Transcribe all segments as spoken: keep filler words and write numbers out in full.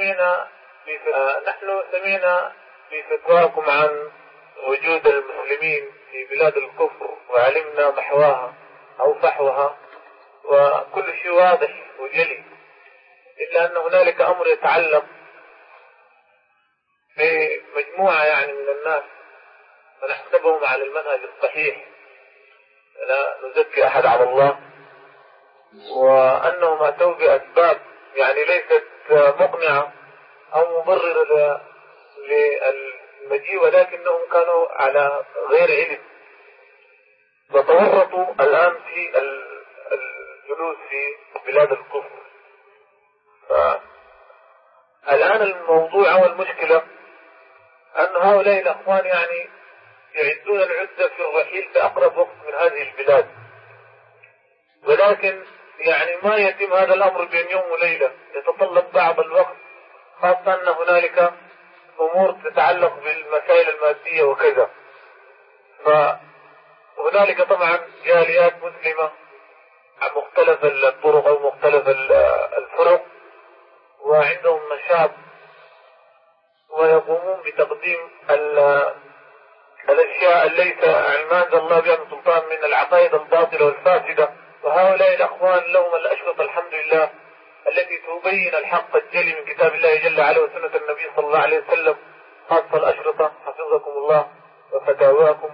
سمعنا نحن سمعنا في فتواكم عن وجود المسلمين في بلاد الكفر وعلمنا محواها أو فحوها وكل شيء واضح وجلي، إلا أن هنالك أمر يتعلق بمجموعة يعني من الناس ونحسبهم على المنهج الصحيح، لا نزكي أحد على الله، وأنهم أتوا بأسباب يعني ليست مقنعة أو مبررة للمجيء، ولكنهم كانوا على غير علم وتورطوا الآن في الجلوس في بلاد الكفر. فالآن الموضوع والمشكلة أن هؤلاء الأخوان يعني يعدون العدة في الرحيل في أقرب وقت من هذه البلاد، ولكن يعني ما يتم هذا الأمر بين يوم وليلة، يتطلب بعض الوقت، خاصة أن هنالك أمور تتعلق بالمسائل المادية وكذا. فهنالك طبعا جاليات مسلمة عن مختلف الطرق أو مختلف الفرق، وعندهم نشاط ويقومون بتقديم الأشياء ليس ما أنزل الله بها من سلطان من العقائد الباطلة والفاسدة. وهؤلاء الأخوان لهم الأشرطة الحمد لله التي تبين الحق الجلي من كتاب الله جل وعلا وسنة النبي صلى الله عليه وسلم، خاصة الأشرطة حفظكم الله وفتاواكم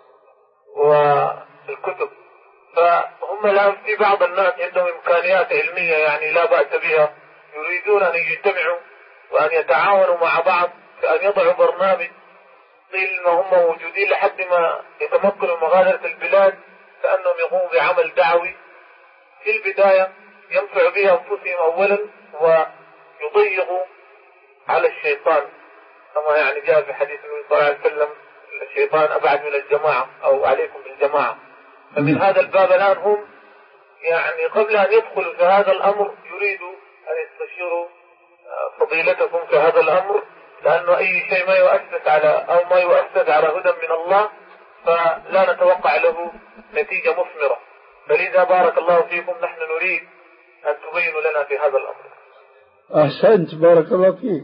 والكتب. فهم الآن في بعض الناس عندهم إمكانيات علمية يعني لا بأس بها، يريدون أن يجتمعوا وأن يتعاونوا مع بعض، أن يضعوا برنامج طيل ما هم موجودين لحد ما يتمكنوا من مغادرة البلاد، كأنهم يقوموا بعمل دعوي في البداية ينفع بها أنفسهم أولا ويضيقوا على الشيطان، كما يعني جاء في حديث النبي صلى الله عليه وسلم الشيطان أبعد من الجماعة أو عليكم بالجماعة. فمن هذا الباب الآن هم يعني قبل أن يدخلوا في هذا الأمر يريدوا أن يستشيروا فضيلتكم في هذا الأمر، لأنه أي شيء ما يؤسس على أو ما يؤسس على هدى من الله فلا نتوقع له نتيجة مثمرة. فلذا بارك الله فيكم نحن نريد أن تبينوا لنا في هذا الأمر. أحسنت، بارك الله فيك.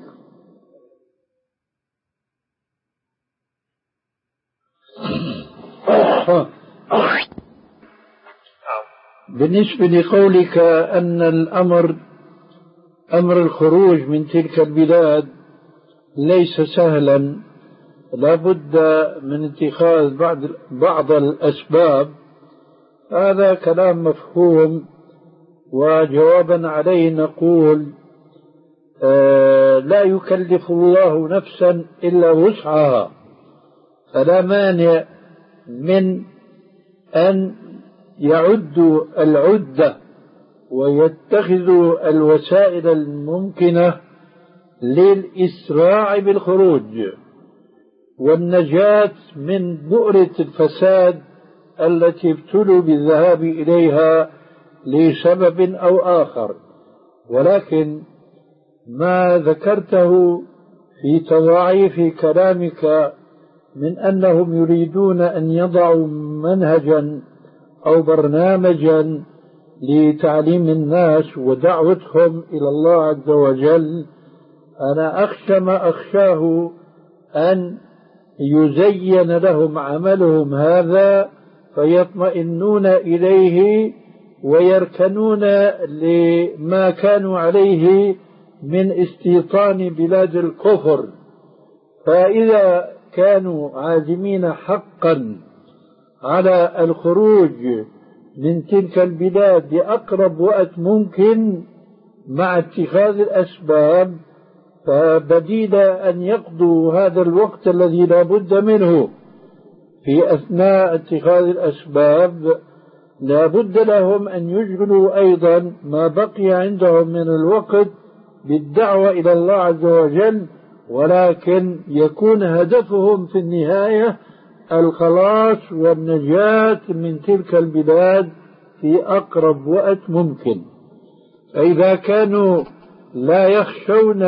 بالنسبة لقولك أن الأمر أمر الخروج من تلك البلاد ليس سهلا، لا بد من اتخاذ بعض بعض الأسباب، هذا كلام مفهوم. وجوابا عليه نقول آه لا يكلف الله نفسا إلا وسعها، فلا مانع من أن يعدوا العدة ويتخذوا الوسائل الممكنة للإسراع بالخروج والنجاة من بؤرة الفساد التي ابتلوا بالذهاب إليها لسبب أو آخر. ولكن ما ذكرته في تضاعيف كلامك من أنهم يريدون أن يضعوا منهجا أو برنامجا لتعليم الناس ودعوتهم إلى الله عز وجل، أنا أخشى ما أخشاه أن يزين لهم عملهم هذا فيطمئنون إليه ويركنون لما كانوا عليه من استيطان بلاد الكفر. فإذا كانوا عازمين حقا على الخروج من تلك البلاد بأقرب وقت ممكن مع اتخاذ الأسباب، فبديل أن يقضوا هذا الوقت الذي لا بد منه في أثناء اتخاذ الأسباب، لا بد لهم أن يشغلوا أيضا ما بقي عندهم من الوقت بالدعوة إلى الله عز وجل، ولكن يكون هدفهم في النهاية الخلاص والنجاة من تلك البلاد في أقرب وقت ممكن. فإذا كانوا لا يخشون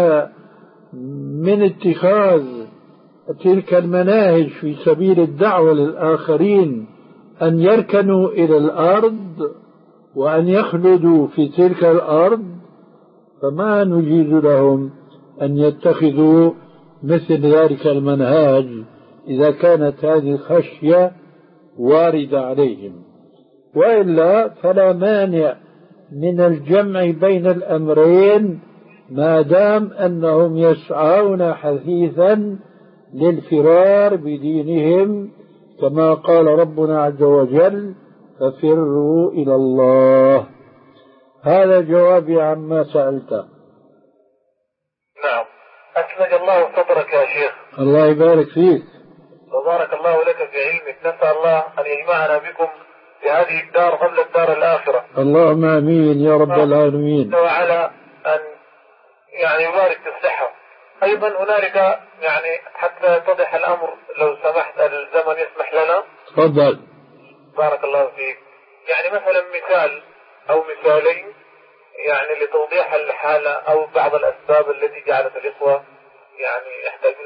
من اتخاذ تلك المناهج في سبيل الدعوة للآخرين أن يركنوا إلى الأرض وأن يخلدوا في تلك الأرض، فما نجيز لهم أن يتخذوا مثل ذلك المنهاج إذا كانت هذه الخشية واردة عليهم، وإلا فلا مانع من الجمع بين الأمرين ما دام أنهم يسعون حثيثا للفرار بدينهم، كما قال ربنا عز وجل: ففروا إلى الله. هذا جوابي عما سألته. نعم، أسمج الله صدرك يا شيخ. الله يبارك فيك وبارك الله لك في علمك. نسأل الله أن يجمعنا بكم في هذه الدار قبل الدار الآخرة. اللهم آمين يا رب العالمين. وعلى أن يعني يبارك في الصحة. أيضا هنالك يعني حتى يتضح الأمر لو سمحت الزمن يسمح لنا. تفضل. بارك الله فيك. يعني مثلا مثال أو مثالين يعني لتوضيح الحالة أو بعض الأسباب التي جعلت الإخوة يعني يحتاجون